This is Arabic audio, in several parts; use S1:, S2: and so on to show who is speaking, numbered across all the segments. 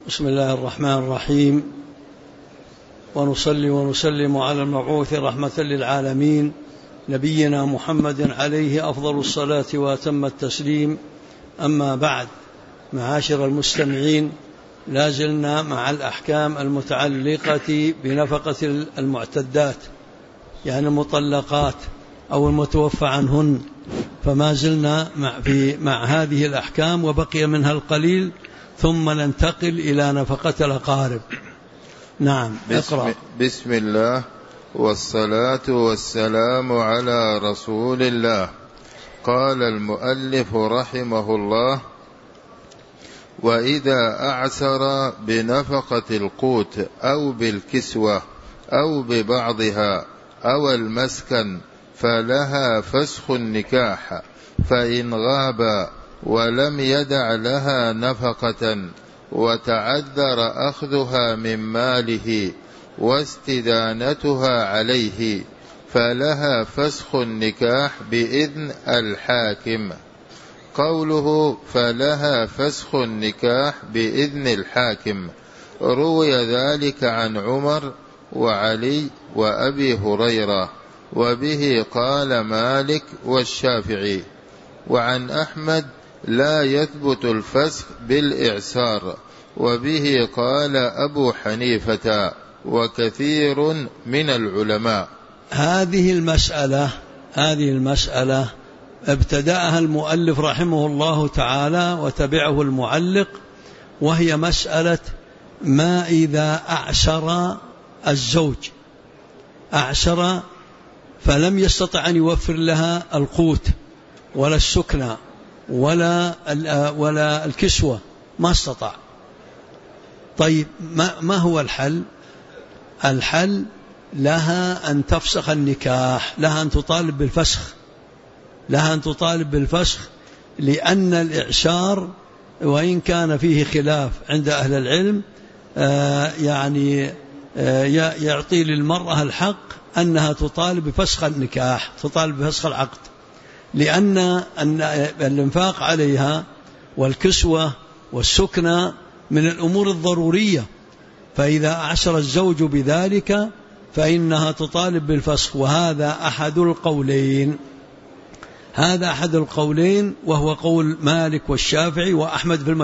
S1: بسم الله الرحمن الرحيم، ونصلي ونسلم على المبعوث رحمة للعالمين نبينا محمد عليه أفضل الصلاة وأتم التسليم. أما بعد، معاشر المستمعين، لازلنا مع الأحكام المتعلقة بنفقة المعتدات، يعني المطلقات أو المتوفى عنهن، فما زلنا مع هذه الأحكام وبقي منها القليل، ثم ننتقل إلى نفقة الأقارب. نعم، اقرأ.
S2: بسم الله والصلاة والسلام على رسول الله. قال المؤلف رحمه الله: وإذا أعسر بنفقة القوت أو بالكسوة أو ببعضها أو المسكن فلها فسخ النكاح، فإن غاب ولم يدع لها نفقة وتعذر أخذها من ماله واستدانتها عليه فلها فسخ النكاح بإذن الحاكم. قوله فلها فسخ النكاح بإذن الحاكم روي ذلك عن عمر وعلي وأبي هريرة، وبه قال مالك والشافعي. وعن أحمد لا يثبت الفسخ بالإعسار، وبه قال أبو حنيفة وكثير من العلماء.
S1: هذه المسألة ابتدأها المؤلف رحمه الله تعالى وتبعه المعلق، وهي مسألة ما إذا أعسر الزوج، أعسر فلم يستطع أن يوفر لها القوت ولا السكنى ولا الكسوة، ما استطاع. طيب، ما هو الحل؟ الحل لها أن تفسخ النكاح، لها أن تطالب بالفسخ، لأن الإعسار وإن كان فيه خلاف عند أهل العلم يعني يعطي للمرأة الحق أنها تطالب بفسخ النكاح، تطالب بفسخ العقد، لأن الإنفاق عليها والكسوة والسكنى من الأمور الضرورية، فإذا أعسر الزوج بذلك فإنها تطالب بالفسخ. وهذا أحد القولين، وهو قول مالك والشافعي وأحمد في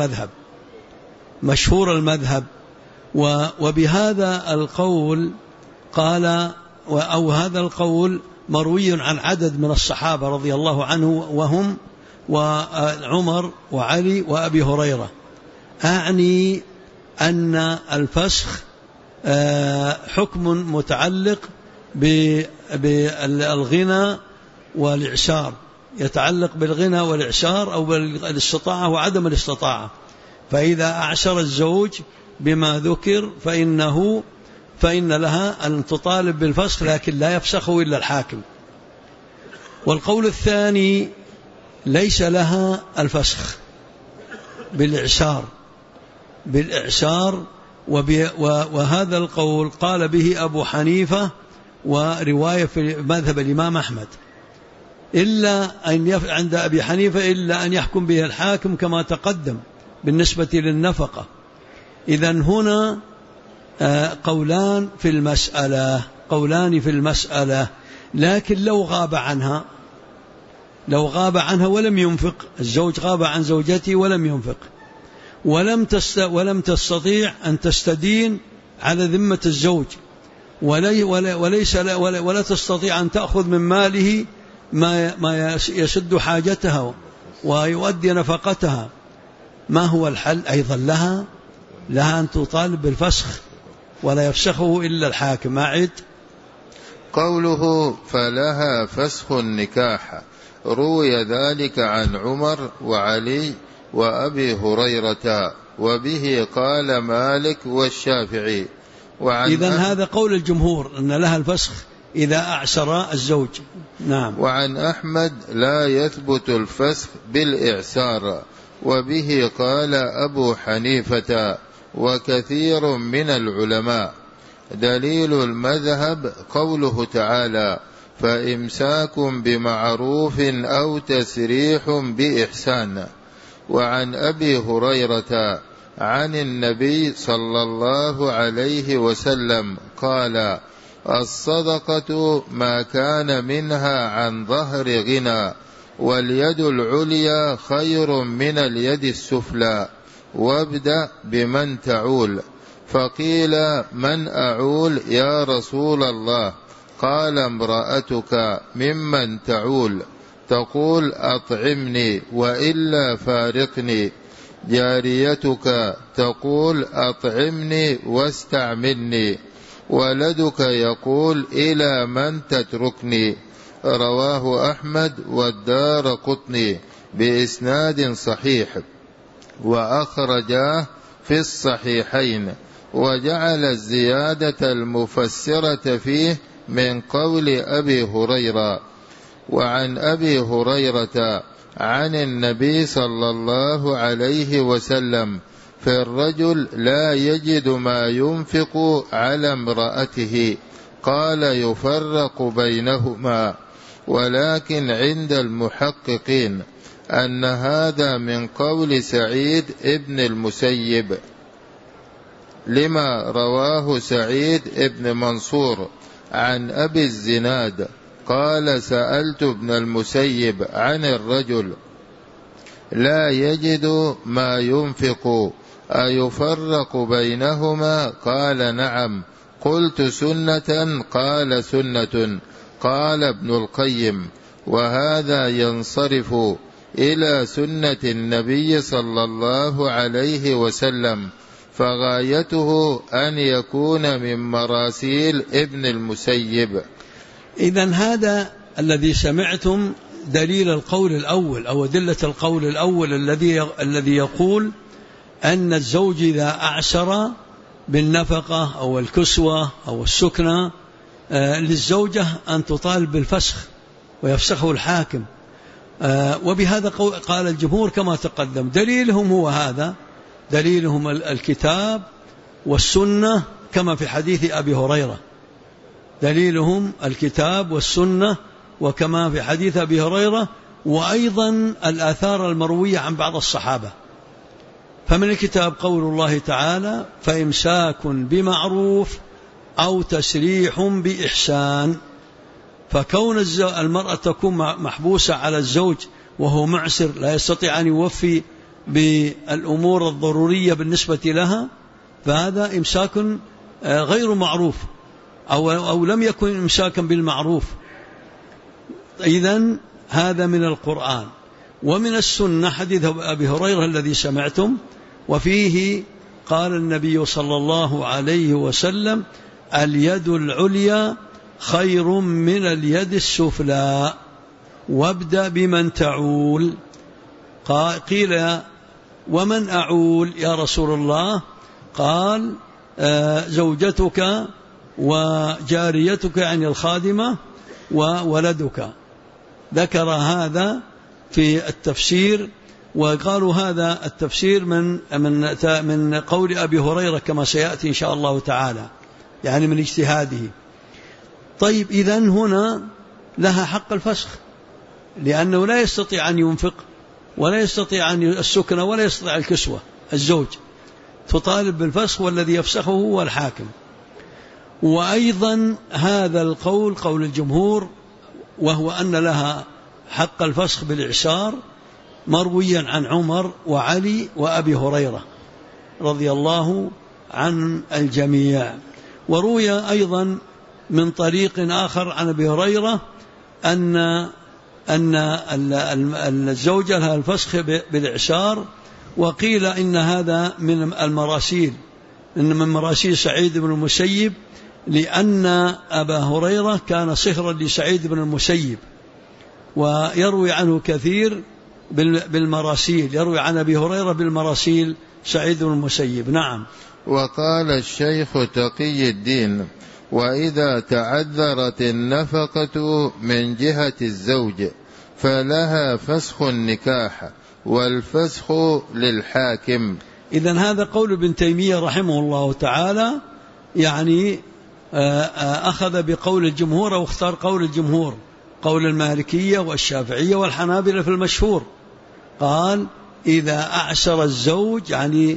S1: مشهور المذهب. وبهذا القول قال، أو هذا القول مروي عن عدد من الصحابة رضي الله عنه، وهم وعمر وعلي وأبي هريرة. أعني أن الفسخ حكم متعلق بالغنى والإعسار، يتعلق بالغنى والإعسار أو بالاستطاعة وعدم الاستطاعة. فإذا أعسر الزوج بما ذكر فإن لها أن تطالب بالفسخ، لكن لا يفسخه إلا الحاكم. والقول الثاني ليس لها الفسخ بالإعسار، وهذا القول قال به أبو حنيفة ورواية في مذهب الإمام أحمد، إلا أن عند أبي حنيفة إلا أن يحكم به الحاكم كما تقدم بالنسبة للنفقة. إذن هنا قولان في المسألة. لكن لو غاب عنها ولم ينفق، الزوج غاب عن زوجته ولم ينفق، ولم تستطيع أن تستدين على ذمة الزوج، ولا تستطيع أن تأخذ من ماله ما يسد حاجتها ويؤدي نفقتها، ما هو الحل؟ أيضا لها أن تطالب بالفسخ، ولا يفسخه إلا الحاكم. أعد.
S2: قوله فلها فسخ النكاح روي ذلك عن عمر وعلي وأبي هريرة، وبه قال مالك والشافعي.
S1: إذن هذا قول الجمهور أن لها الفسخ إذا أعسر الزوج. نعم.
S2: وعن أحمد لا يثبت الفسخ بالإعسار، وبه قال أبو حنيفة وكثير من العلماء. دليل المذهب قوله تعالى: فإمساك بمعروف أو تسريح بإحسان. وعن أبي هريرة عن النبي صلى الله عليه وسلم قال: الصدقة ما كان منها عن ظهر غنى، واليد العليا خير من اليد السفلى، وابدأ بمن تعول. فقيل: من أعول يا رسول الله؟ قال: امرأتك. ممن تعول؟ تقول: أطعمني وإلا فارقني. جاريتك تقول: أطعمني واستعملني. ولدك يقول: إلى من تتركني. رواه أحمد والدارقطني بإسناد صحيح، وأخرجاه في الصحيحين، وجعل الزيادة المفسرة فيه من قول أبي هريرة. وعن أبي هريرة عن النبي صلى الله عليه وسلم: في الرجل لا يجد ما ينفق على امرأته، قال: يفرق بينهما. ولكن عند المحققين أن هذا من قول سعيد ابن المسيب، لما رواه سعيد ابن منصور عن أبي الزناد قال: سألت ابن المسيب عن الرجل لا يجد ما ينفق أيفرق بينهما؟ قال: نعم. قلت: سنة؟ قال: سنة. قال ابن القيم: وهذا ينصرف إلى سنة النبي صلى الله عليه وسلم، فغايته أن يكون من مراسيل ابن المسيب.
S1: إذن هذا الذي سمعتم دليل القول الأول أو أدلة القول الأول الذي يقول أن الزوج إذا أعسر بالنفقة أو الكسوة أو السكنة للزوجة أن تطالب بالفسخ ويفسخه الحاكم. وبهذا قال الجمهور كما تقدم. دليلهم هو هذا، دليلهم الكتاب والسنة كما في حديث أبي هريرة، دليلهم الكتاب والسنة وكما في حديث أبي هريرة، وأيضا الآثار المروية عن بعض الصحابة. فمن الكتاب قول الله تعالى: فإمساك بمعروف أو تسريح بإحسان. فكون المرأة تكون محبوسة على الزوج وهو معسر لا يستطيع أن يوفي بالأمور الضرورية بالنسبة لها، فهذا إمساك غير معروف أو لم يكن إمساكا بالمعروف. إذن هذا من القرآن. ومن السنة حديث أبي هريرة الذي سمعتم، وفيه قال النبي صلى الله عليه وسلم: اليد العليا خير من اليد السفلى، وابدأ بمن تعول. قيل: ومن أعول يا رسول الله؟ قال: زوجتك وجاريتك يعني الخادمة وولدك. ذكر هذا في التفسير، وقالوا هذا التفسير من قول أبي هريرة كما سيأتي إن شاء الله تعالى، يعني من اجتهاده. طيب، إذن هنا لها حق الفسخ، لأنه لا يستطيع أن ينفق ولا يستطيع أن السكن ولا يستطيع الكسوة. الزوج تطالب بالفسخ، والذي يفسخه هو الحاكم. وأيضا هذا القول قول الجمهور، وهو أن لها حق الفسخ بالإعسار، مرويا عن عمر وعلي وأبي هريرة رضي الله عن الجميع. وروي أيضا من طريق آخر عن أبي هريرة أن الزوجة لها الفسخ بالإعسار. وقيل إن هذا من المراسيل، إن من مراسيل سعيد بن المسيب، لأن أبا هريرة كان صهرا لسعيد بن المسيب، ويروي عنه كثير بالمراسيل، يروي عن أبي هريرة بالمراسيل سعيد بن المسيب. نعم.
S2: وقال الشيخ تقي الدين: وإذا تعذرت النفقة من جهة الزوج فلها فسخ النكاح، والفسخ للحاكم.
S1: إذن هذا قول ابن تيمية رحمه الله تعالى، يعني أخذ بقول الجمهور أو اختار قول الجمهور، قول المالكية والشافعية والحنابلة في المشهور. قال: إذا أعسر الزوج يعني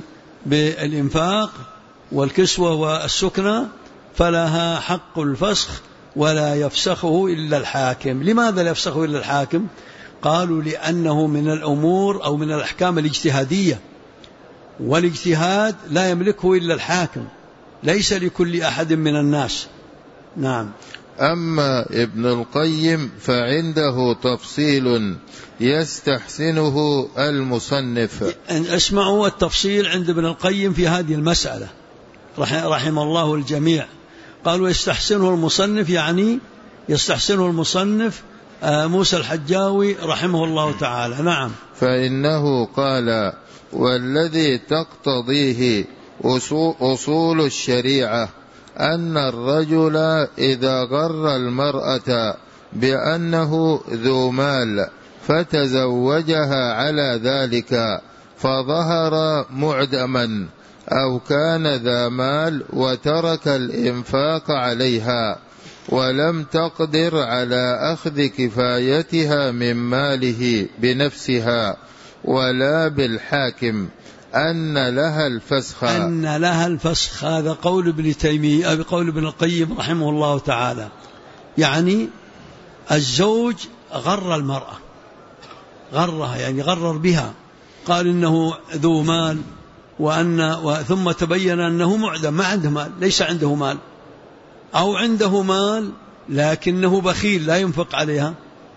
S1: بالإنفاق والكسوة والسكنى فلها حق الفسخ ولا يفسخه إلا الحاكم. لماذا لا يفسخه إلا الحاكم؟ قالوا لأنه من الأمور أو من الأحكام الاجتهادية، والاجتهاد لا يملكه إلا الحاكم، ليس لكل أحد من الناس. نعم.
S2: أما ابن القيم فعنده تفصيل يستحسنه المصنف.
S1: اسمعوا التفصيل عند ابن القيم في هذه المسألة رحم الله الجميع. قالوا يستحسنه المصنف، يعني يستحسنه المصنف موسى الحجاوي رحمه الله تعالى. نعم.
S2: فإنه قال: والذي تقتضيه أصول الشريعة أن الرجل إذا غر المرأة بأنه ذو مال فتزوجها على ذلك فظهر معدما، أو كان ذا مال وترك الإنفاق عليها ولم تقدر على أخذ كفايتها من ماله بنفسها ولا بالحاكم، أن لها الفسخ.
S1: أن لها الفسخ، هذا قول ابن تيمية أو قول ابن القيم رحمه الله تعالى. يعني الزوج غر المرأة، غرها يعني غرر بها، قال إنه ذو مال ثم تبين أنه معدم، ما عنده مال، ليس عنده مال، أو عنده مال لكنه بخيل لا ينفق عليها.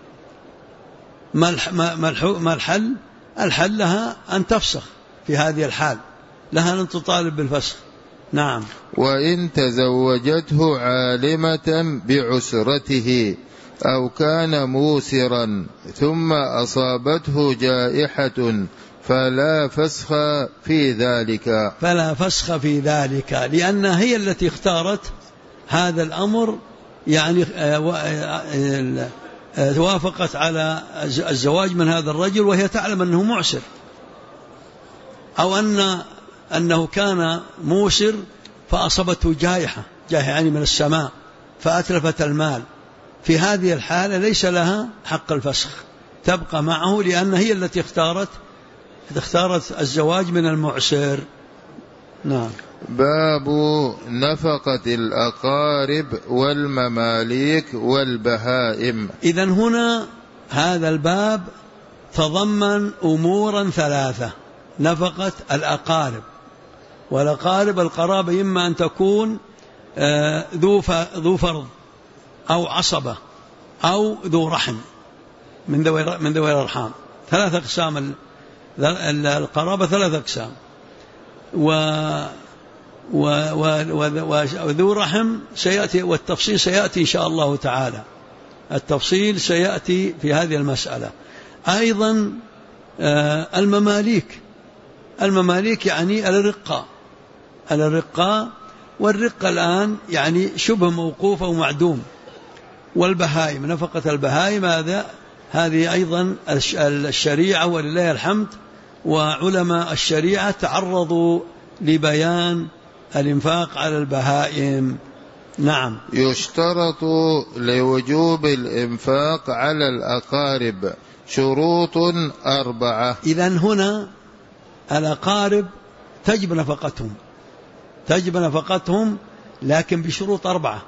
S1: ما الحل؟ الحل لها أن تفسخ، في هذه الحال لها أن تطالب بالفسخ. نعم.
S2: وإن تزوجته عالمة بعسرته أو كان موسرا ثم أصابته جائحة فلا فسخ في ذلك.
S1: فلا فسخ في ذلك، لأنها هي التي اختارت هذا الأمر، يعني توافقت على الزواج من هذا الرجل وهي تعلم أنه معسر، أو أنه كان موسر فأصابته جائحة يعني من السماء فأتلفت المال. في هذه الحالة ليس لها حق الفسخ، تبقى معه، لأن هي التي اختارت الزواج من المعسر. نعم.
S2: باب نفقة الأقارب والمماليك والبهائم.
S1: إذن هنا هذا الباب تضمن أمورا ثلاثة: نفقة الأقارب، والأقارب القرابة إما أن تكون ذو فرض أو عصبة أو ذو رحم من ذوي الأرحام. ثلاثة أقسام القرابة، ثلاثة أقسام. وذو رحم سيأتي، والتفصيل سيأتي إن شاء الله تعالى، التفصيل سيأتي في هذه المسألة. أيضا المماليك يعني الرقاء، والرقة الآن يعني شبه موقوف أو معدوم. والبهائم، نفقة البهائم هذه أيضا الشريعة ولله الحمد، وعلماء الشريعة تعرضوا لبيان الإنفاق على البهائم. نعم.
S2: يشترط لوجوب الإنفاق على الأقارب شروط 4.
S1: إذن هنا الأقارب تجب نفقتهم لكن بشروط 4.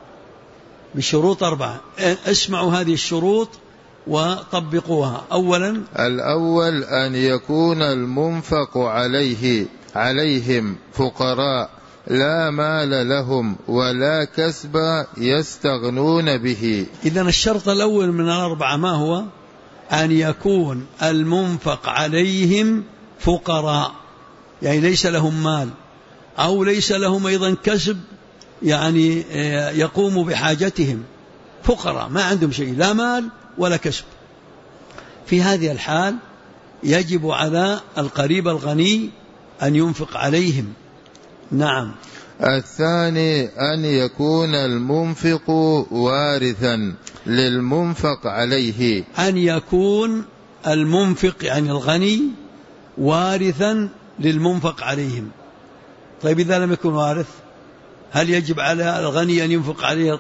S1: اسمعوا هذه الشروط وطبقوها. أولا،
S2: الأول أن يكون المنفق عليهم فقراء لا مال لهم ولا كسب يستغنون به.
S1: إذن الشرط الأول من 4 ما هو؟ أن يكون المنفق عليهم فقراء، يعني ليس لهم مال، أو ليس لهم أيضا كسب يعني يقوم بحاجتهم، فقراء ما عندهم شيء، لا مال ولا كسب. في هذه الحال يجب على القريب الغني أن ينفق عليهم. نعم.
S2: الثاني أن يكون المنفق وارثا للمنفق عليه،
S1: أن يكون المنفق يعني الغني وارثا للمنفق عليهم. طيب إذا لم يكن وارث، هل يجب على الغني أن ينفق عليه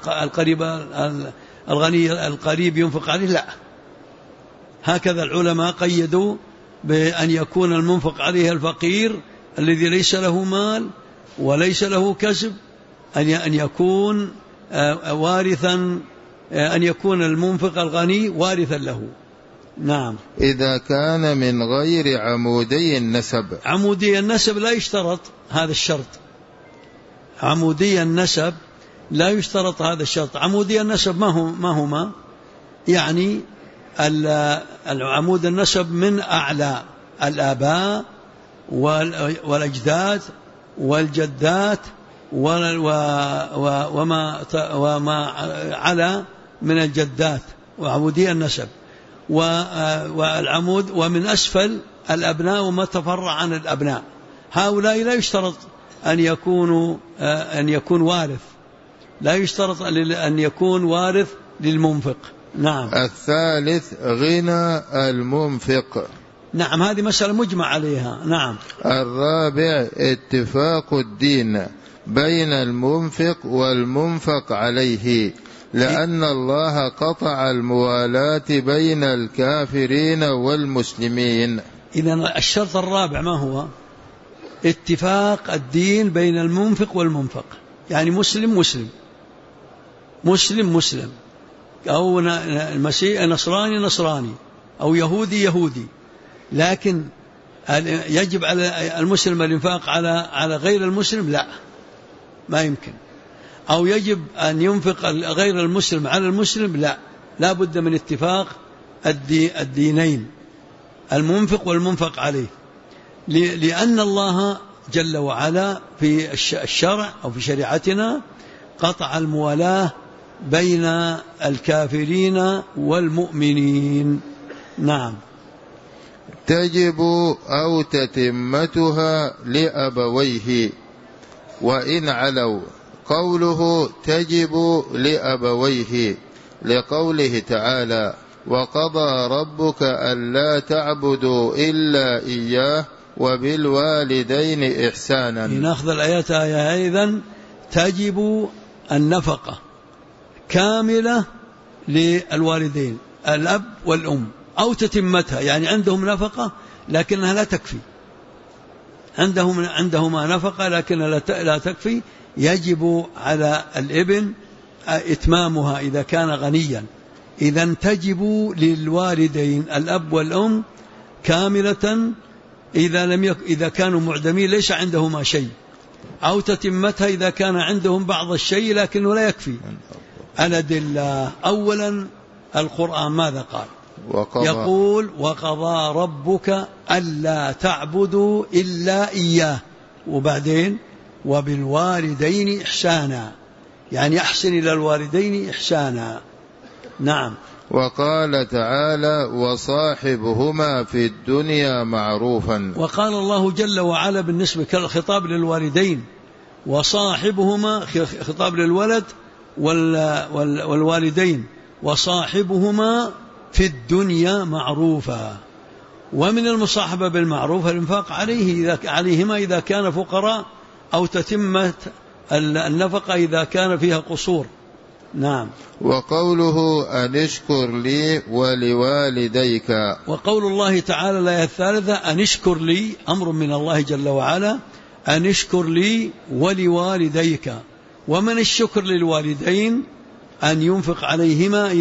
S1: القريب ينفق عليه؟ لا. هكذا العلماء قيدوا بأن يكون المنفق عليه الفقير الذي ليس له مال وليس له كسب أن يكون وارثا، أن يكون المنفق الغني وارثا له. نعم.
S2: إذا كان من غير عمودي النسب.
S1: عمودي النسب لا يشترط هذا الشرط. عمودي النسب لا يشترط هذا الشرط. عمودي النسب ما هما؟ يعني العمود النسب من أعلى الآباء والأجداد والجدات وما على من الجدات، وعمودي النسب والعمود، ومن أسفل الأبناء وما تفرع عن الأبناء. هؤلاء لا يشترط أن يكون وارث، لا يشترط أن يكون وارث للمنفق. نعم.
S2: الثالث غنى المنفق.
S1: نعم، هذه مسألة مجمع عليها. نعم.
S2: الرابع اتفاق الدين بين المنفق والمنفق عليه، لأن الله قطع الموالاة بين الكافرين والمسلمين.
S1: إذن الشرط الرابع ما هو؟ اتفاق الدين بين المنفق والمنفق، يعني مسلم مسلم، مسلم مسلم، أو مسيحي نصراني نصراني، أو يهودي يهودي، لكن يجب على المسلم الإنفاق على غير المسلم؟ لا، ما يمكن. أو يجب أن ينفق غير المسلم على المسلم؟ لا، لا بد من اتفاق الدينين، المنفق والمنفق عليه، لأن الله جل وعلا في الشرع أو في شريعتنا قطع الموالاة بين الكافرين والمؤمنين. نعم.
S2: تجب أو تتمتها لأبويه وإن علوا. قوله تجب لأبويه لقوله تعالى وقضى ربك ألا تعبدوا إلا إياه وبالوالدين إحسانا.
S1: نأخذ الآيات أيضا تجب النفقة كاملة للوالدين الأب والأم، أو تتمتها، يعني عندهم نفقة لكنها لا تكفي، عندهما نفقة لكنها لا تكفي، يجب على الابن إتمامها إذا كان غنيا. إذن تجب للوالدين الأب والأم كاملة إذا كانوا معدمين ليس عندهما شيء، أو تتمتها إذا كان عندهم بعض الشيء لكنه لا يكفي. الأدلة: أولا القرآن ماذا قال؟ يقول وقضى ربك ألا تعبدوا إلا إياه، وبعدين وبالوالدين إحسانا، يعني أحسن إلى الوالدين إحسانا. نعم.
S2: وقال تعالى وصاحبهما في الدنيا معروفا.
S1: وقال الله جل وعلا بالنسبة كالخطاب للوالدين وصاحبهما، خطاب للولد والوالدين، وصاحبهما في الدنيا معروفا. ومن المصاحبة بالمعروف الإنفاق عليهما إذا كان فقراء، أو تتمة النفقة إذا كان فيها قصور. نعم.
S2: وقوله أن اشكر لي ولوالديك.
S1: وقول الله تعالى الآية الثالثة أن اشكر لي، أمر من الله جل وعلا، أن اشكر لي ولوالديك. ومن الشكر للوالدين أن ينفق عليهما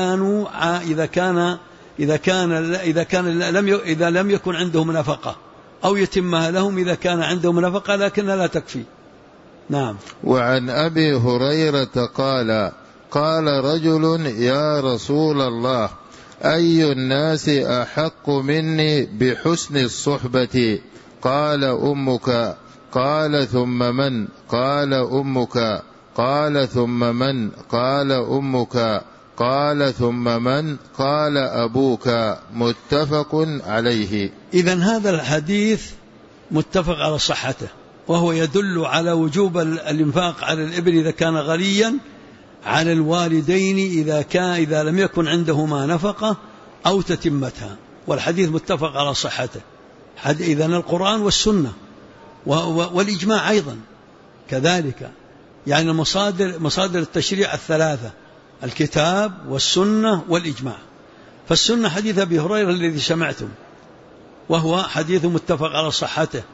S1: إذا لم يكن عندهم نفقة، أو يتمها لهم إذا كان عندهم نفقة لكنها لا تكفي. نعم.
S2: وعن أبي هريرة قال رجل يا رسول الله أي الناس أحق مني بحسن الصحبة؟ قال أمك. قال ثم من؟ قال أمك. قال ثم من؟ قال أمك. قال ثم من؟ قال أبوك. متفق عليه.
S1: إذن هذا الحديث متفق على صحته، وهو يدل على وجوب الإنفاق على الابن إذا كان غنيا، على الوالدين إذا لم يكن عندهما نفقة أو تتمتها، والحديث متفق على صحته. إذن القرآن والسنة والإجماع أيضا كذلك، يعني مصادر التشريع الثلاثة: الكتاب والسنة والإجماع. فالسنة حديث أبي هريرة الذي سمعتم، وهو حديث متفق على صحته،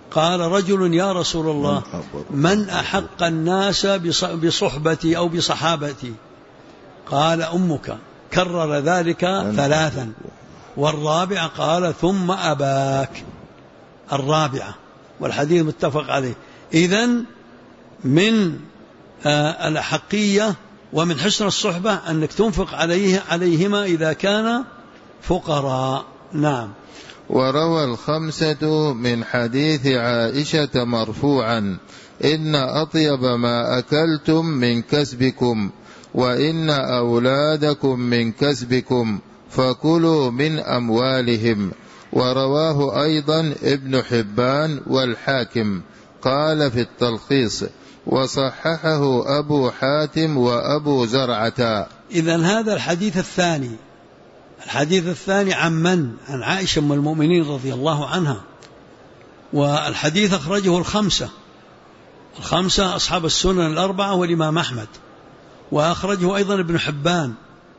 S1: قال رجل يا رسول الله من أحق الناس بصحبتي أو بصحابتي؟ قال أمك. كرر ذلك 3. والرابعة قال ثم أباك، الرابعة، والحديث متفق عليه. إذن من الأحقية ومن حسن الصحبة أنك تنفق عليهما إذا كان فقراء. نعم.
S2: وروى 5 من حديث عائشة مرفوعا: إن أطيب ما أكلتم من كسبكم وإن أولادكم من كسبكم فكلوا من أموالهم. ورواه أيضا ابن حبان والحاكم، قال في التلخيص: وصححه أبو حاتم وأبو زرعة.
S1: إذن هذا الحديث الثاني. الحديث الثاني عن عائشة أم المؤمنين رضي الله عنها، والحديث أخرجه 5 أصحاب السنن 4 والإمام أحمد، وأخرجه أيضا ابن حبان،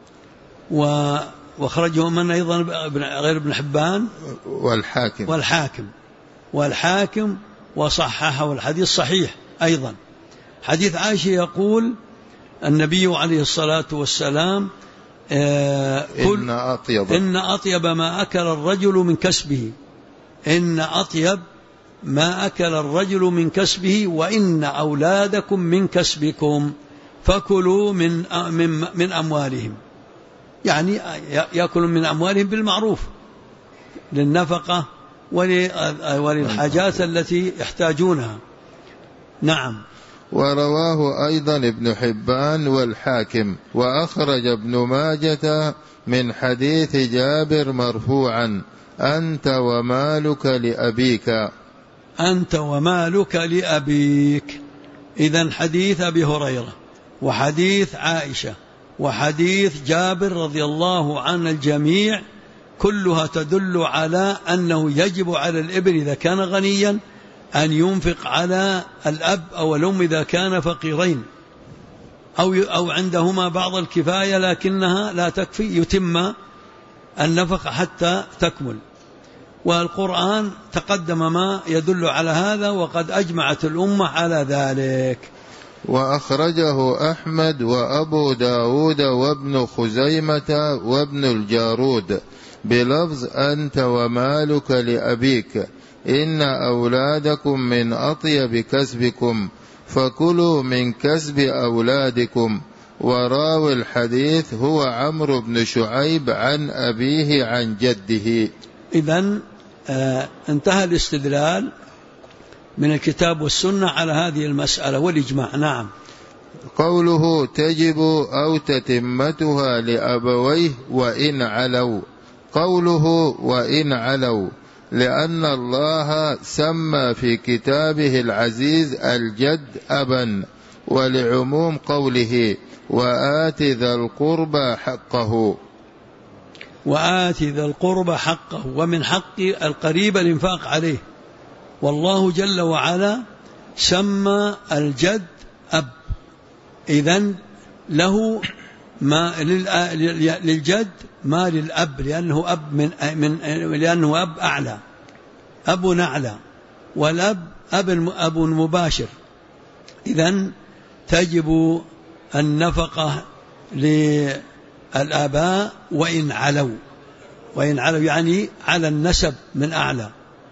S1: وأخرجه من أيضا غير ابن حبان والحاكم وصححه، الحديث صحيح أيضا. حديث عائشة يقول النبي عليه الصلاة والسلام: إن أطيب ما أكل الرجل من كسبه، إن أطيب ما أكل الرجل من كسبه وإن أولادكم من كسبكم فكلوا من أموالهم، يعني يأكلوا من أموالهم بالمعروف للنفقة وللحاجات التي يحتاجونها. نعم.
S2: ورواه أيضا ابن حبان والحاكم، وأخرج ابن ماجة من حديث جابر مرفوعا: أنت ومالك لأبيك.
S1: أنت ومالك لأبيك. إذن حديث أبي هريرة وحديث عائشة وحديث جابر رضي الله عن الجميع كلها تدل على أنه يجب على الابن إذا كان غنيا أن ينفق على الأب أو الأم إذا كان فقيرين أو عندهما بعض الكفاية لكنها لا تكفي، يتم النفقة حتى تكمل. والقرآن تقدم ما يدل على هذا، وقد أجمعت الأمة على ذلك.
S2: وأخرجه أحمد وأبو داود وابن خزيمة وابن الجارود بلفظ: أنت ومالك لأبيك، إن أولادكم من أطيب كسبكم فكلوا من كسب أولادكم. وراوي الحديث هو عمرو بن شعيب عن أبيه عن جده.
S1: إذن انتهى الاستدلال من الكتاب والسنة على هذه المسألة والإجماع. نعم.
S2: قوله تجب أو تتمتها لأبويه وإن علوا. قوله وإن علوا لأن الله سمى في كتابه العزيز الجد أبا، ولعموم قوله: وآت ذا القربى حقه.
S1: وآت ذا القربى حقه، ومن حق القريب الإنفاق عليه. والله جل وعلا سمى الجد أب، إذن له ما للجد ما للأب، لأنه لأنه أب أعلى، أب أعلى، والأب أب مباشر. إذن تجب النفقة للآباء وإن علوا يعني على النسب من أعلى،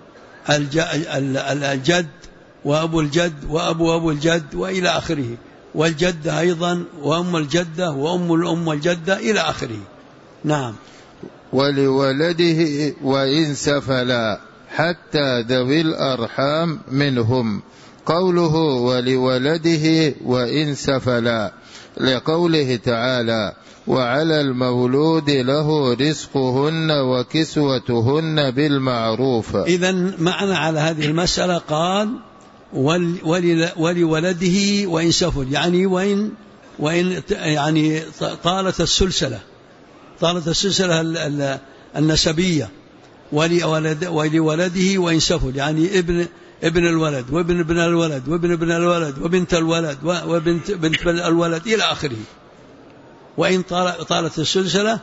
S1: الجد وأبو الجد وأبو الجد وإلى آخره، والجدة أيضا وأم الجدة وأم الأم والجدة إلى آخره. نعم.
S2: ولولده وإن سفلا حتى ذوي الأرحام منهم. قوله ولولده وإن سفلا لقوله تعالى: وعلى المولود له رزقهن وكسوتهن بالمعروف.
S1: إذن معنى على هذه المسألة قال ولولده وإن سفل، يعني وإن يعني طالت السلسلة النسبية، ولولده وإن سفل، يعني ابن الولد وابن ابن الولد وابن ابن الولد وبنت الولد وبنت الولد إلى آخره. وإن طالت السلسلة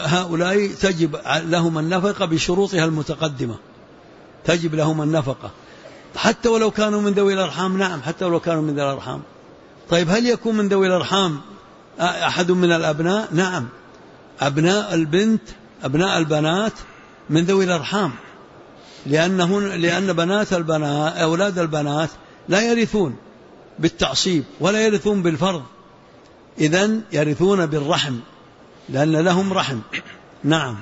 S1: هؤلاء تجب لهم النفقة بشروطها المتقدمة، تجب لهم النفقة. حتى ولو كانوا من ذوي الأرحام. نعم حتى ولو كانوا من ذوي الأرحام. طيب هل يكون من ذوي الأرحام أحد من الأبناء؟ نعم، أبناء البنت أبناء البنات من ذوي الأرحام، لأن بنات البنات أولاد البنات لا يرثون بالتعصيب ولا يرثون بالفرض، إذن يرثون بالرحم لأن لهم رحم. نعم.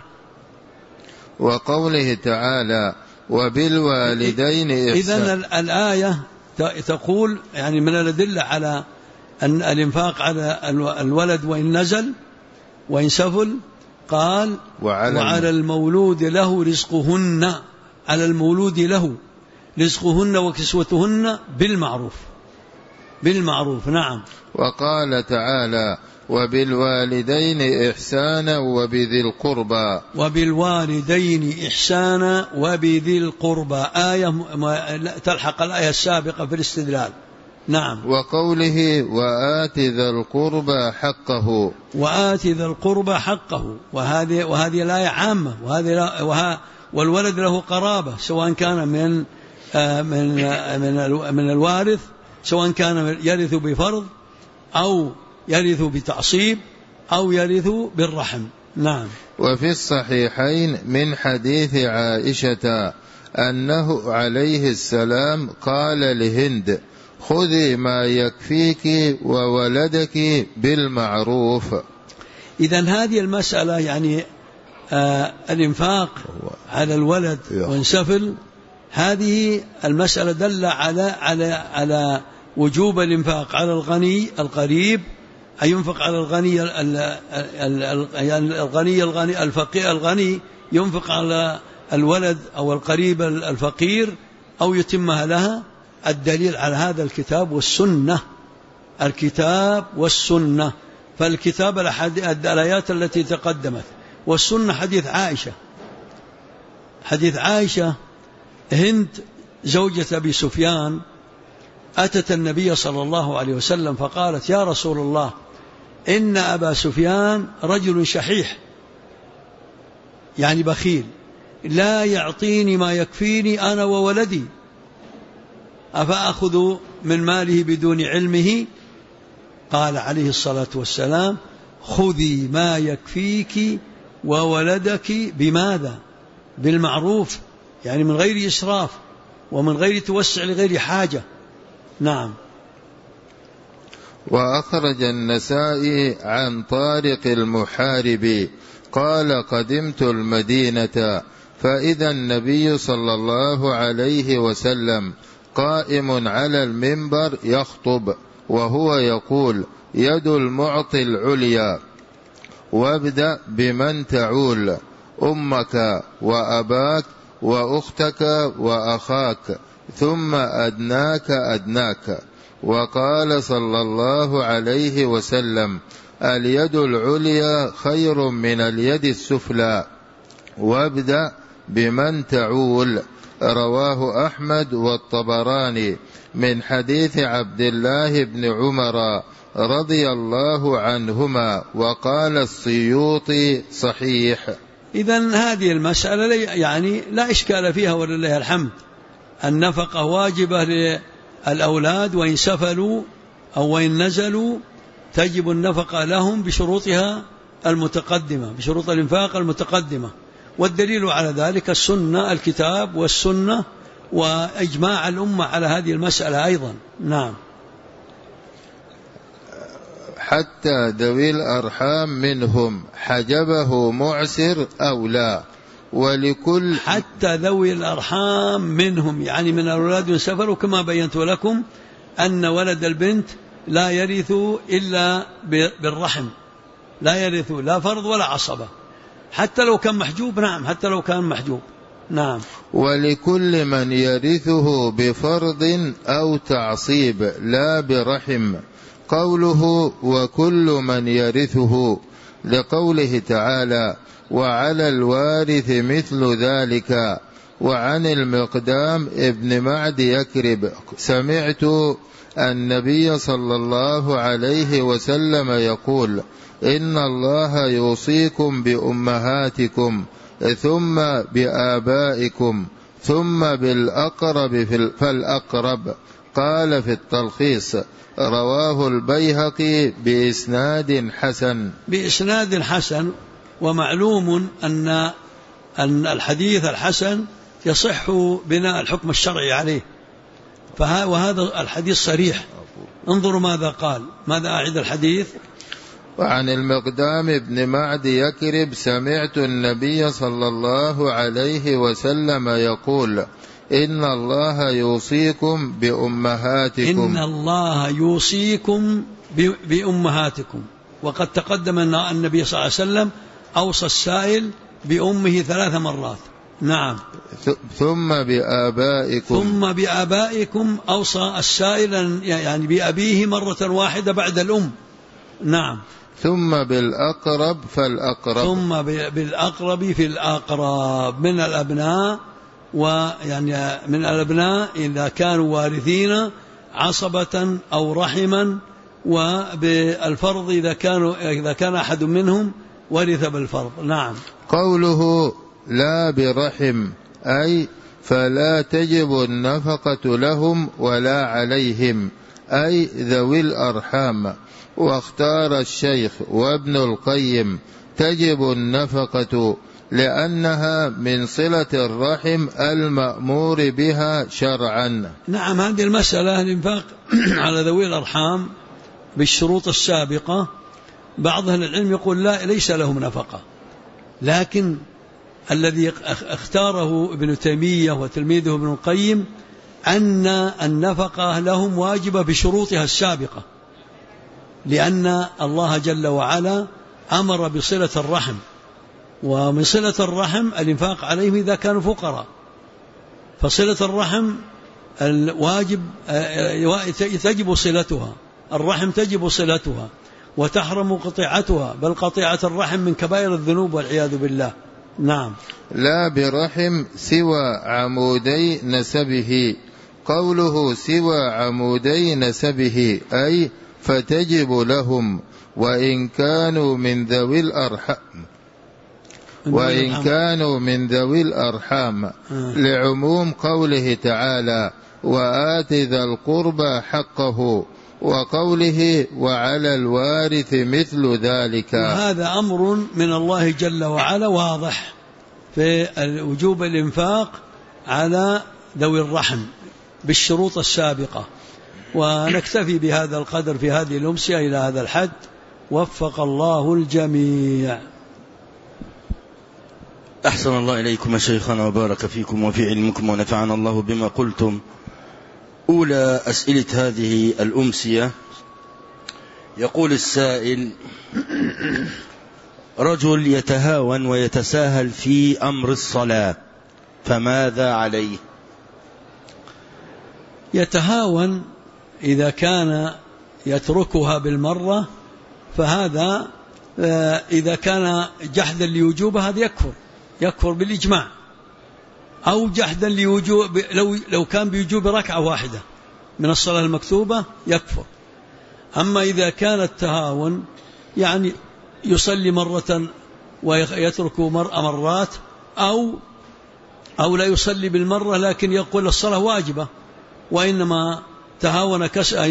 S2: وقوله تعالى وبالوالدين إحسانا.
S1: إذن الآية تقول يعني من الأدلة على أن الإنفاق على الولد وإن نزل وإن سفل، قال وعلى المولود له رزقهن، على المولود له رزقهن وكسوتهن بالمعروف. بالمعروف. نعم.
S2: وقال تعالى وبالوالدين إحسانا وبذي القربى.
S1: وبالوالدين إحسانا وبذي القربى، آية تلحق الآية السابقة في الاستدلال. نعم.
S2: وقوله وآت ذا القربى حقه.
S1: وآت ذا القربى حقه، وهذه الآية عامة، والولد له قرابة سواء كان من الوارث، سواء كان يرث بفرض أو يرث بتعصيب أو يرث بالرحم. نعم.
S2: وفي الصحيحين من حديث عائشة أنه عليه السلام قال لهند خذي ما يكفيك وولدك بالمعروف.
S1: إذن هذه المسألة يعني الإنفاق على الولد وانسفل، هذه المسألة دل على وجوب الإنفاق على الغني القريب، أن ينفق على الغني الفقير، الغني ينفق على الولد أو القريب الفقير أو يتمها لها. الدليل على هذا الكتاب والسنة، الكتاب والسنة. فالكتاب الآيات التي تقدمت، والسنة حديث عائشة. حديث عائشة هند زوجة أبي سفيان أتت النبي صلى الله عليه وسلم فقالت يا رسول الله إن أبا سفيان رجل شحيح، يعني بخيل، لا يعطيني ما يكفيني أنا وولدي، أفأخذ من ماله بدون علمه؟ قال عليه الصلاة والسلام خذي ما يكفيك وولدك بماذا؟ بالمعروف، يعني من غير إسراف ومن غير توسع لغير حاجة. نعم.
S2: وأخرج النسائي عن طارق المحاربي قال قدمت المدينة فإذا النبي صلى الله عليه وسلم قائم على المنبر يخطب وهو يقول يد المعطي العليا وابدأ بمن تعول أمك وأباك وأختك وأخاك ثم أدناك أدناك. وقال صلى الله عليه وسلم اليد العليا خير من اليد السفلى وابدأ بمن تعول. رواه أحمد والطبراني من حديث عبد الله بن عمر رضي الله عنهما. وقال السيوطي صحيح.
S1: إذن هذه المسألة يعني لا إشكال فيها ولله الحمد. النفقة واجبة للأولاد وإن سفلوا أو وإن نزلوا تجب النفقة لهم بشروطها المتقدمة، بشروط الإنفاق المتقدمة. والدليل على ذلك السنة، الكتاب والسنة وإجماع الأمة على هذه المسألة أيضا. نعم.
S2: حتى ذوي الأرحام منهم حجبه معسر أو لا. ولكل
S1: حتى ذوي الأرحام منهم، يعني من الأولاد سفروا، كما بينت لكم أن ولد البنت لا يرث إلا بالرحم، لا يرث لا فرض ولا عصبة، حتى لو كان محجوب. نعم، حتى لو كان محجوب. نعم.
S2: ولكل من يرثه بفرض أو تعصيب لا برحم. قوله وكل من يرثه لقوله تعالى وعلى الوارث مثل ذلك. وعن المقدام ابن معد يكرب سمعت النبي صلى الله عليه وسلم يقول إن الله يوصيكم بأمهاتكم ثم بآبائكم ثم بالأقرب فالأقرب. قال في التلخيص: رواه البيهقي بإسناد حسن.
S1: بإسناد حسن. ومعلوم أن الحديث الحسن يصح بناء الحكم الشرعي عليه، وهذا الحديث صريح. انظروا ماذا قال. ماذا أعد الحديث؟
S2: وعن المقدام بن معد يكرب: سمعت النبي صلى الله عليه وسلم يقول: إن الله يوصيكم بأمهاتكم.
S1: إن الله يوصيكم بأمهاتكم. وقد تقدم أن النبي صلى الله عليه وسلم أوصى السائل بأمه 3 مرات. نعم.
S2: ثم بآبائكم.
S1: ثم بآبائكم. أوصى السائل يعني بأبيه مرة واحدة بعد الأم. نعم.
S2: ثم بالأقرب فالأقرب.
S1: ثم بالأقرب في الأقرب من الأبناء، ويعني من الأبناء إذا كانوا وارثين عصبة أو رحما، وبالفرض إذا كان أحد منهم ورث بالفرض. نعم.
S2: قوله لا برحم أي فلا تجب النفقة لهم ولا عليهم، أي ذوي الأرحام. واختار الشيخ وابن القيم تجب النفقة لأنها من صلة الرحم المأمور بها شرعا.
S1: نعم. هذه المسألة الإنفاق على ذوي الأرحام بالشروط السابقة، بعض أهل العلم يقول لا، ليس لهم نفقة، لكن الذي اختاره ابن تيمية وتلميذه ابن القيم أن النفقة لهم واجبة بشروطها السابقة، لأن الله جل وعلا أمر بصلة الرحم، ومن صلة الرحم الإنفاق عليهم إذا كانوا فقراء. فصلة الرحم الواجب تجب صلتها، الرحم تجب صلتها وتحرم قطيعتها، بل قطيعة الرحم من كبائر الذنوب والعياذ بالله. نعم.
S2: لا برحم سوى عمودي نسبه. قوله سوى عمودي نسبه أي فتجب لهم وإن كانوا من ذوي الأرحام لعموم قوله تعالى: وآت ذا القربى حقه، وقوله: وعلى الوارث مثل ذلك.
S1: وهذا أمر من الله جل وعلا واضح في وجوب الإنفاق على ذوي الرحم بالشروط السابقة. ونكتفي بهذا القدر في هذه الأمسية إلى هذا الحد، وفق الله الجميع.
S3: أحسن الله إليكم شيخنا وبارك فيكم وفي علمكم ونفعنا الله بما قلتم. أولى أسئلة هذه الأمسية: يقول السائل: رجل يتهاون ويتساهل في أمر الصلاة، فماذا عليه؟ يتهاون
S1: إذا كان يتركها بالمرة فهذا إذا كان جحدا لوجوبها هذا يكفر بالإجماع، أو جحدا لوجوب لو كان بوجوب ركعة واحدة من الصلاة المكتوبة يكفر. أما إذا كان التهاون يعني يصلي مرة ويترك مرات، أو لا يصلي بالمرة لكن يقول الصلاة واجبة وإنما تهاون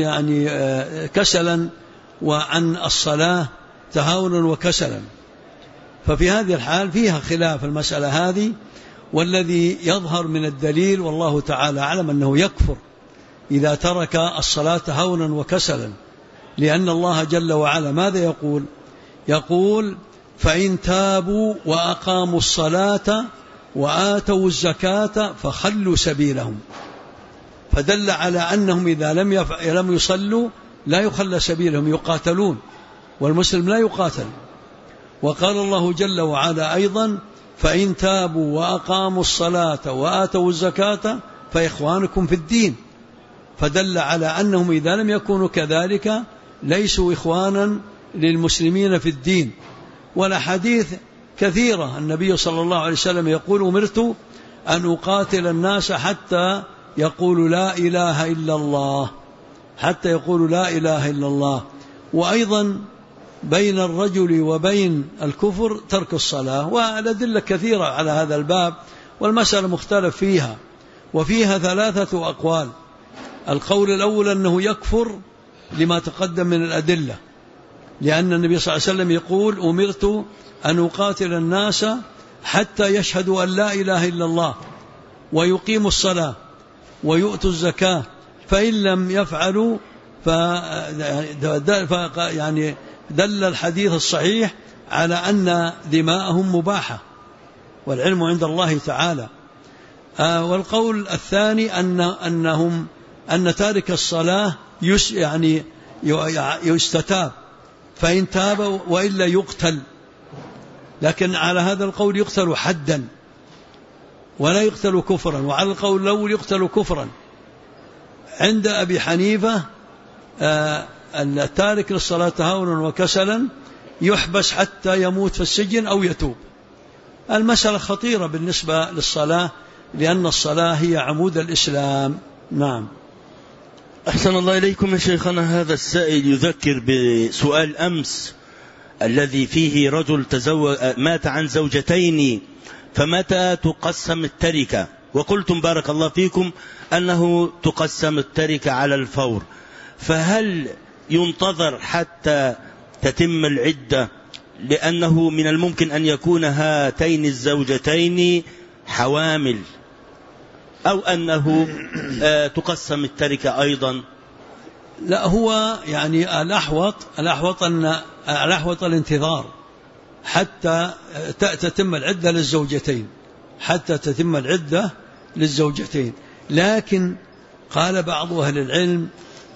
S1: كسلا وعن الصلاة تهاونا وكسلا، ففي هذه الحال فيها خلاف المسألة هذه. والذي يظهر من الدليل والله تعالى أعلم أنه يكفر إذا ترك الصلاة تهاونا وكسلا، لأن الله جل وعلا ماذا يقول: فإن تابوا وأقاموا الصلاة وآتوا الزكاة فخلوا سبيلهم. فدل على أنهم إذا لم يصلوا لا يخلى سبيلهم، يقاتلون، والمسلم لا يقاتل. وقال الله جل وعلا أيضا: فإن تابوا وأقاموا الصلاة وآتوا الزكاة فإخوانكم في الدين. فدل على أنهم إذا لم يكونوا كذلك ليسوا إخوانا للمسلمين في الدين. والأحاديث كثيرة، النبي صلى الله عليه وسلم يقول: أمرت أن أقاتل الناس حتى يقول لا إله إلا الله، حتى يقول لا إله إلا الله. وأيضا بين الرجل وبين الكفر ترك الصلاة، والأدلة كثيرة على هذا الباب، والمسألة مختلف فيها. وفيها 3 أقوال. القول الأول أنه يكفر لما تقدم من الأدلة، لأن النبي صلى الله عليه وسلم يقول: أمرت أن أقاتل الناس حتى يشهدوا أن لا إله إلا الله ويقيموا الصلاة ويؤتوا الزكاة، فإن لم يفعلوا يعني دل الحديث الصحيح على أن دماءهم مباحة والعلم عند الله تعالى. والقول الثاني أن تارك الصلاة يعني يستتاب، فإن تاب وإلا يقتل، لكن على هذا القول يقتل حدا ولا يقتل كفرا، وعلى القول الأول يقتل كفرا. عند أبي حنيفة التارك للصلاة هونا وكسلا يحبس حتى يموت في السجن أو يتوب. المسألة خطيرة بالنسبة للصلاة، لأن الصلاة هي عمود الإسلام. نعم.
S3: أحسن الله إليكم يا شيخنا. هذا السائل يذكر بسؤال أمس الذي فيه رجل مات عن زوجتين، فمتى تقسم التركة؟ وقلتم بارك الله فيكم أنه تقسم التركة على الفور، فهل ينتظر حتى تتم العدة؟ لأنه من الممكن أن يكون هاتين الزوجتين حوامل، أو أنه تقسم التركة أيضا.
S1: لا، هو يعني الأحوط الانتظار حتى تتم العدة للزوجتين. لكن قال بعض أهل العلم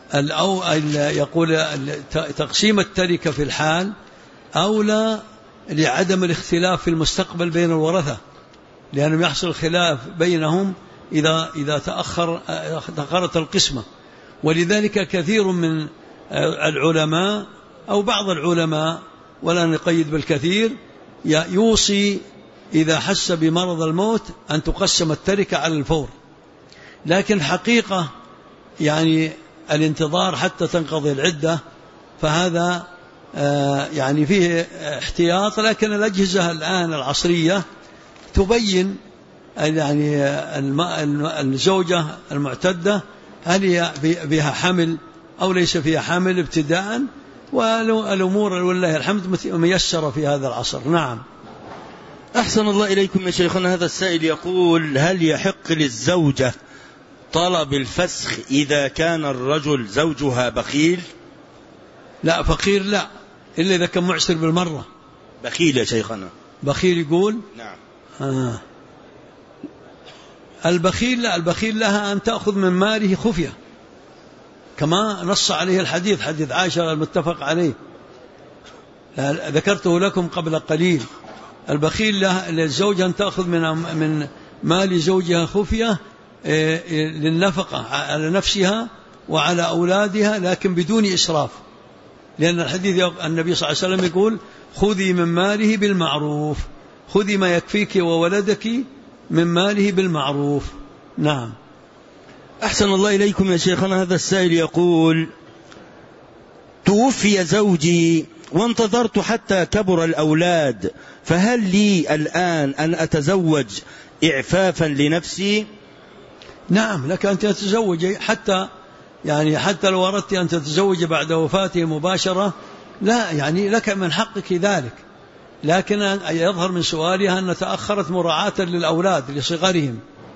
S1: يقول تقسيم التركة في الحال أولى لعدم الاختلاف في المستقبل بين الورثة، لأنه يحصل خلاف بينهم إذا تأخرت القسمة. ولذلك كثير من العلماء أو بعض العلماء، ولا نقيد بالكثير، يوصي إذا حس بمرض الموت أن تقسم التركة على الفور. لكن حقيقة يعني الانتظار حتى تنقضي العدة فهذا يعني فيه احتياط. لكن الأجهزة الآن العصرية تبين يعني الزوجة المعتدة هل هي بها حمل أو ليس فيها حمل ابتداء، والأمور والله الحمد ميسرة في هذا العصر. نعم.
S3: أحسن الله إليكم يا شيخنا. هذا السائل يقول: هل يحق للزوجة طلب الفسخ إذا كان الرجل زوجها بخيل؟
S1: لا، فقير لا، إلا إذا كان معسر بالمرة.
S3: بخيل يا شيخنا.
S1: بخيل يقول؟
S3: نعم.
S1: البخيل لا، البخيل لها أن تأخذ من ماله خفية، كما نص عليه الحديث، حديث عائشة المتفق عليه ذكرته لكم قبل قليل. البخيل للزوجة أن تأخذ من مال زوجها خفية للنفقة على نفسها وعلى أولادها، لكن بدون إسراف، لأن الحديث النبي صلى الله عليه وسلم يقول: خذي من ماله بالمعروف، خذي ما يكفيك وولدك من ماله بالمعروف. نعم.
S3: أحسن الله إليكم يا شيخنا. هذا السائل يقول: توفي زوجي وانتظرت حتى كبر الأولاد، فهل لي الآن أن أتزوج إعفافا لنفسي؟
S1: نعم، لك أن تتزوجي، حتى لو أردت أن تتزوج بعد وفاته مباشرة، لا يعني لك من حقك ذلك، لكن يظهر من سؤالها أن تأخرت مراعاة للأولاد لصغرهم،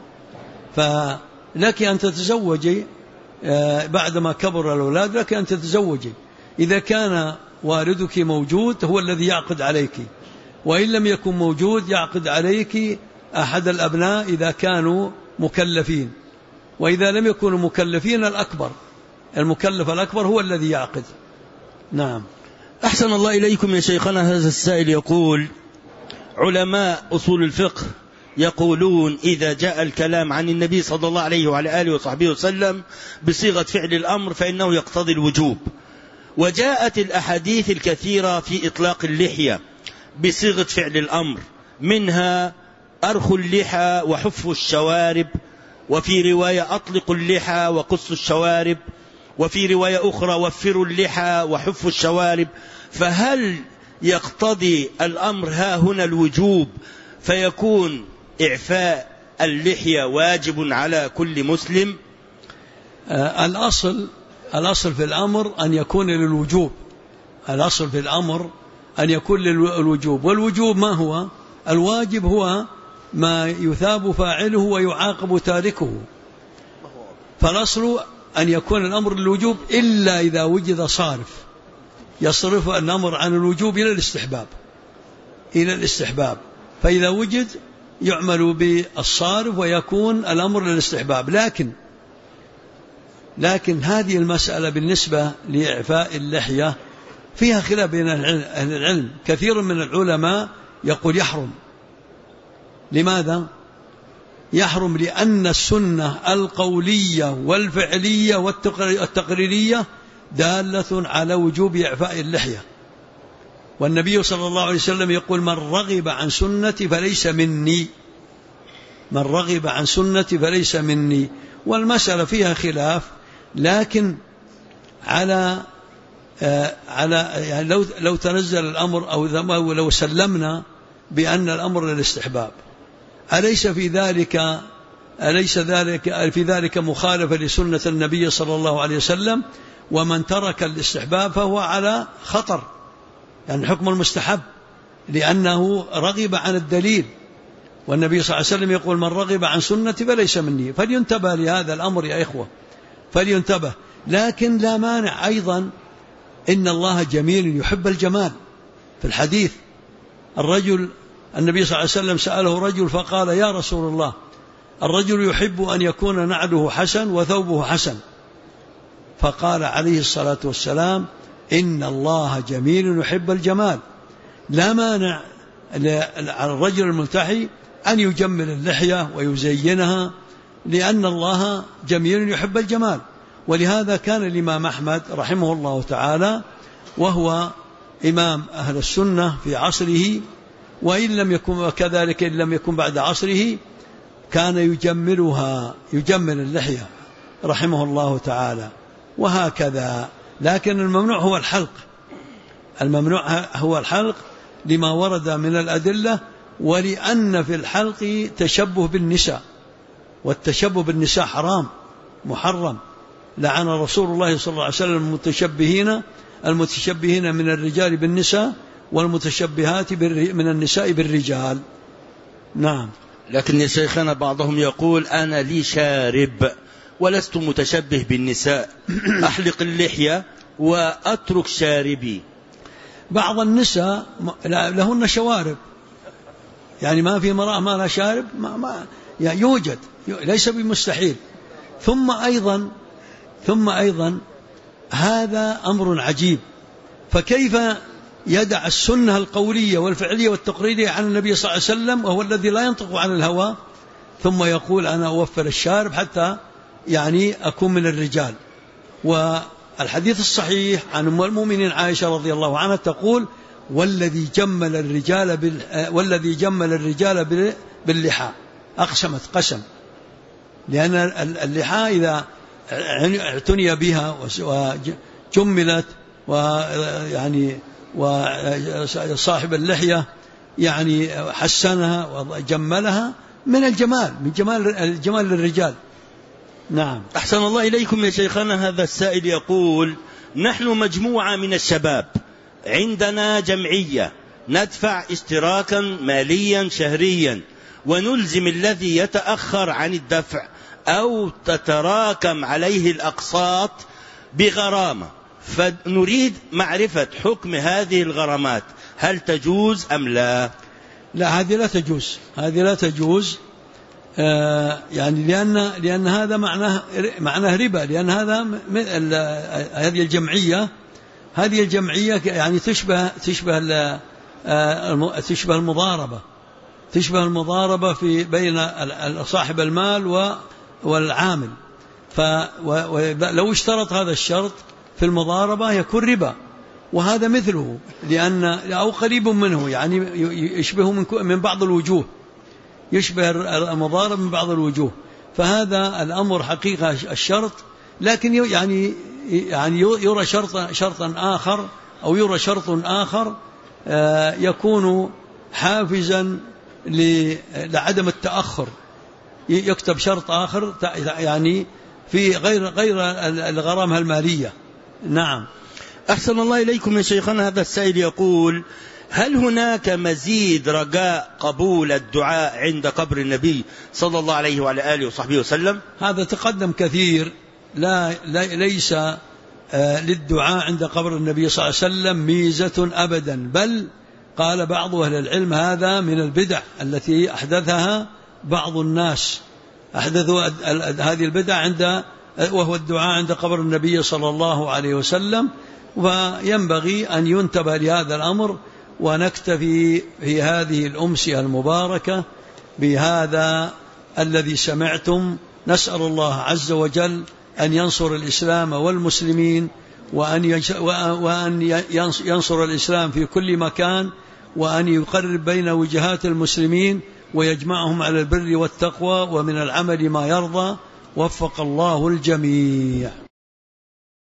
S1: فلك أن تتزوجي بعدما كبر الأولاد، لك أن تتزوجي. إذا كان والدك موجود هو الذي يعقد عليك، وإن لم يكن موجود يعقد عليك أحد الأبناء إذا كانوا مكلفين، وإذا لم يكونوا مكلفين المكلف الأكبر هو الذي يعقد. نعم.
S3: أحسن الله إليكم يا شيخنا. هذا السائل يقول: علماء أصول الفقه يقولون إذا جاء الكلام عن النبي صلى الله عليه وعلى آله وصحبه وسلم بصيغة فعل الأمر فإنه يقتضي الوجوب، وجاءت الأحاديث الكثيرة في إطلاق اللحية بصيغة فعل الأمر، منها أرخوا اللحى وحفوا الشوارب، وفي رواية أطلقوا اللحى وقصوا الشوارب، وفي رواية أخرى وفروا اللحى وحفوا الشوارب. فهل يقتضي الأمر ها هنا الوجوب فيكون إعفاء اللحية واجب على كل مسلم؟
S1: الأصل في الأمر أن يكون للوجوب. الأصل في الأمر أن يكون للوجوب. والوجوب ما هو؟ الواجب هو ما يثاب فاعله ويعاقب تاركه. فالأصل أن يكون الأمر للوجوب إلا إذا وجد صارف يصرف الأمر عن الوجوب إلى الاستحباب. فإذا وجد يعمل بالصارف ويكون الأمر للاستحباب. لكن هذه المسألة بالنسبة لإعفاء اللحية فيها خلاف بين أهل العلم. كثير من العلماء يقول يحرم. لماذا؟ يحرم لأن السنة القولية والفعلية والتقريرية دالة على وجوب إعفاء اللحية. والنبي صلى الله عليه وسلم يقول من رغب عن سنتي فليس مني. من رغب عن سنتي فليس مني. والمسألة فيها خلاف، لكن يعني لو تنزل الأمر أو لو سلمنا بأن الأمر للاستحباب، أليس في ذلك مخالفة لسنة النبي صلى الله عليه وسلم؟ ومن ترك الاستحباب فهو على خطر، يعني حكم المستحب لأنه رغب عن الدليل. والنبي صلى الله عليه وسلم يقول من رغب عن سنتي فليس مني. فلينتبه لهذا الأمر يا إخوة، فلينتبه. لكن لا مانع أيضا، إن الله جميل يحب الجمال. في الحديث النبي صلى الله عليه وسلم سأله رجل فقال يا رسول الله الرجل يحب أن يكون نعله حسن وثوبه حسن، فقال عليه الصلاة والسلام إن الله جميل يحب الجمال. لا مانع على الرجل الملتحي أن يجمل اللحية ويزينها، لأن الله جميل يحب الجمال. ولهذا كان الإمام أحمد رحمه الله تعالى، وهو إمام أهل السنة في عصره، وإن لم يكن كذلك إن لم يكن بعد عصره، كان يجمل اللحية رحمه الله تعالى. وهكذا. لكن الممنوع هو الحلق لما ورد من الأدلة، ولأن في الحلق تشبه بالنساء، والتشبه بالنساء حرام محرم. لعن رسول الله صلى الله عليه وسلم المتشبهين من الرجال بالنساء والمتشبهات من النساء بالرجال. نعم.
S3: لكن يا شيخنا بعضهم يقول أنا لي شارب ولست متشبه بالنساء، أحلق اللحية وأترك شاربي.
S1: بعض النساء لهن شوارب، يعني ما في امرأة ما لها شارب، يعني يوجد، ليس بمستحيل. ثم أيضا هذا أمر عجيب. فكيف يدع السنة القولية والفعلية والتقريرية عن النبي صلى الله عليه وسلم، وهو الذي لا ينطق عن الهوى، ثم يقول أنا أوفر الشارب حتى يعني أكون من الرجال؟ والحديث الصحيح عن أم المؤمنين عائشة رضي الله عنها تقول والذي جمل الرجال باللحى، أقسمت قسم، لأن اللحى إذا اعتني بها وجملت ويعني وصاحب اللحية يعني حسنها وجملها من الجمال للرجال. نعم.
S3: أحسن الله إليكم يا شيخنا. هذا السائل يقول نحن مجموعة من الشباب، عندنا جمعية ندفع اشتراكا ماليا شهريا، ونلزم الذي يتأخر عن الدفع أو تتراكم عليه الأقساط بغرامة، فنريد معرفة حكم هذه الغرامات، هل تجوز أم لا؟
S1: لا، هذه لا تجوز يعني لأن هذا معناه ربا، لأن هذه الجمعية يعني تشبه المضاربة في بين صاحب المال والعامل. فلو اشترط هذا الشرط في المضاربة يكون ربا، وهذا مثله أو قريب منه، يعني يشبه من بعض الوجوه، يشبه المضارب من بعض الوجوه. فهذا الأمر حقيقة الشرط، لكن يعني يرى شرطا آخر، أو يرى شرط آخر يكون حافزا لعدم التأخر، يكتب شرط آخر يعني في غير الغرامة المالية. نعم.
S3: أحسن الله إليكم يا شيخنا. هذا السائل يقول: هل هناك مزيد رجاء قبول الدعاء عند قبر النبي صلى الله عليه وعلى آله وصحبه وسلم؟
S1: هذا تقدم كثير. ليس للدعاء عند قبر النبي صلى الله عليه وسلم ميزة أبدا، بل قال بعض أهل العلم هذا من البدع التي أحدثها بعض الناس، أحدثوا هذه البدع وهو الدعاء عند قبر النبي صلى الله عليه وسلم. وينبغي أن ينتبه لهذا الأمر، ونكتفي في هذه الأمسية المباركة بهذا الذي سمعتم. نسأل الله عز وجل أن ينصر الإسلام والمسلمين، وأن ينصر الإسلام في كل مكان، وأن يقرب بين وجهات المسلمين ويجمعهم على البر والتقوى ومن العمل ما يرضى. وفق الله الجميع.